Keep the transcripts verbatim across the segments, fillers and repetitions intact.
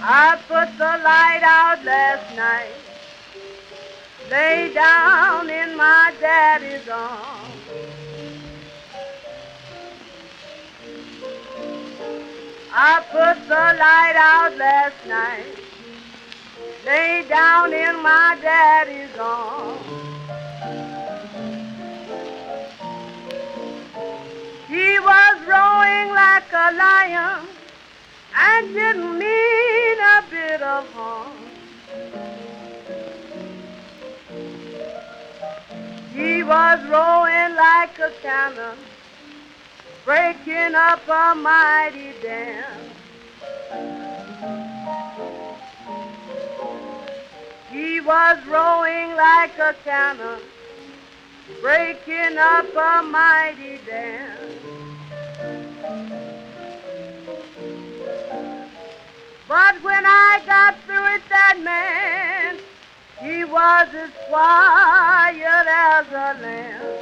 I put the light out last night, lay down in my daddy's arms. I put the light out last night, lay down in my daddy's arms. He was roaring like a lion and didn't mean a bit of harm. He was roaring like a cannon, breaking up a mighty dam. He was roaring like a cannon, breaking up a mighty dam. But when I got through with that man, he was as quiet as a lamb.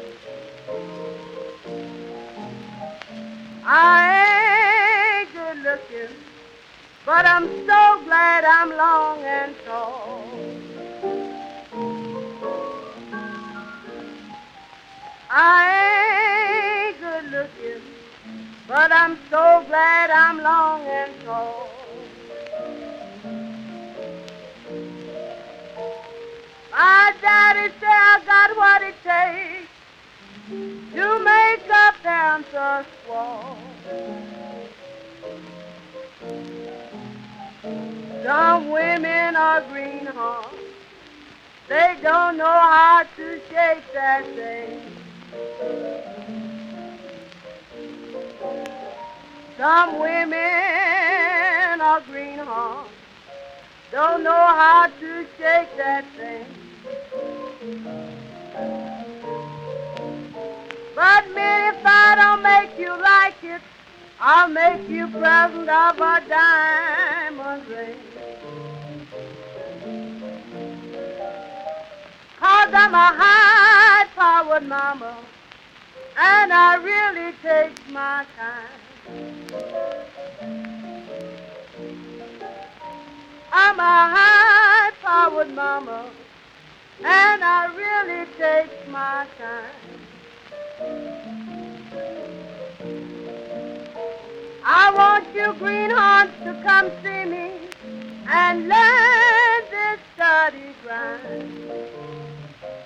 I ain't good looking, but I'm so glad I'm long and tall. I ain't good looking, but I'm so glad I'm long and tall. My daddy said I got what it takes to make a panther squall. Some women are greenhorns, they don't know how to shake that thing. Some women are greenhorns, don't know how to shake that thing. But man, if I don't make you like it, I'll make you present of a diamond ring. Cause I'm a high-powered mama, and I really take my time. I'm a high-powered mama, and I really take my time. I want you greenhorns to come see me and learn this study grind.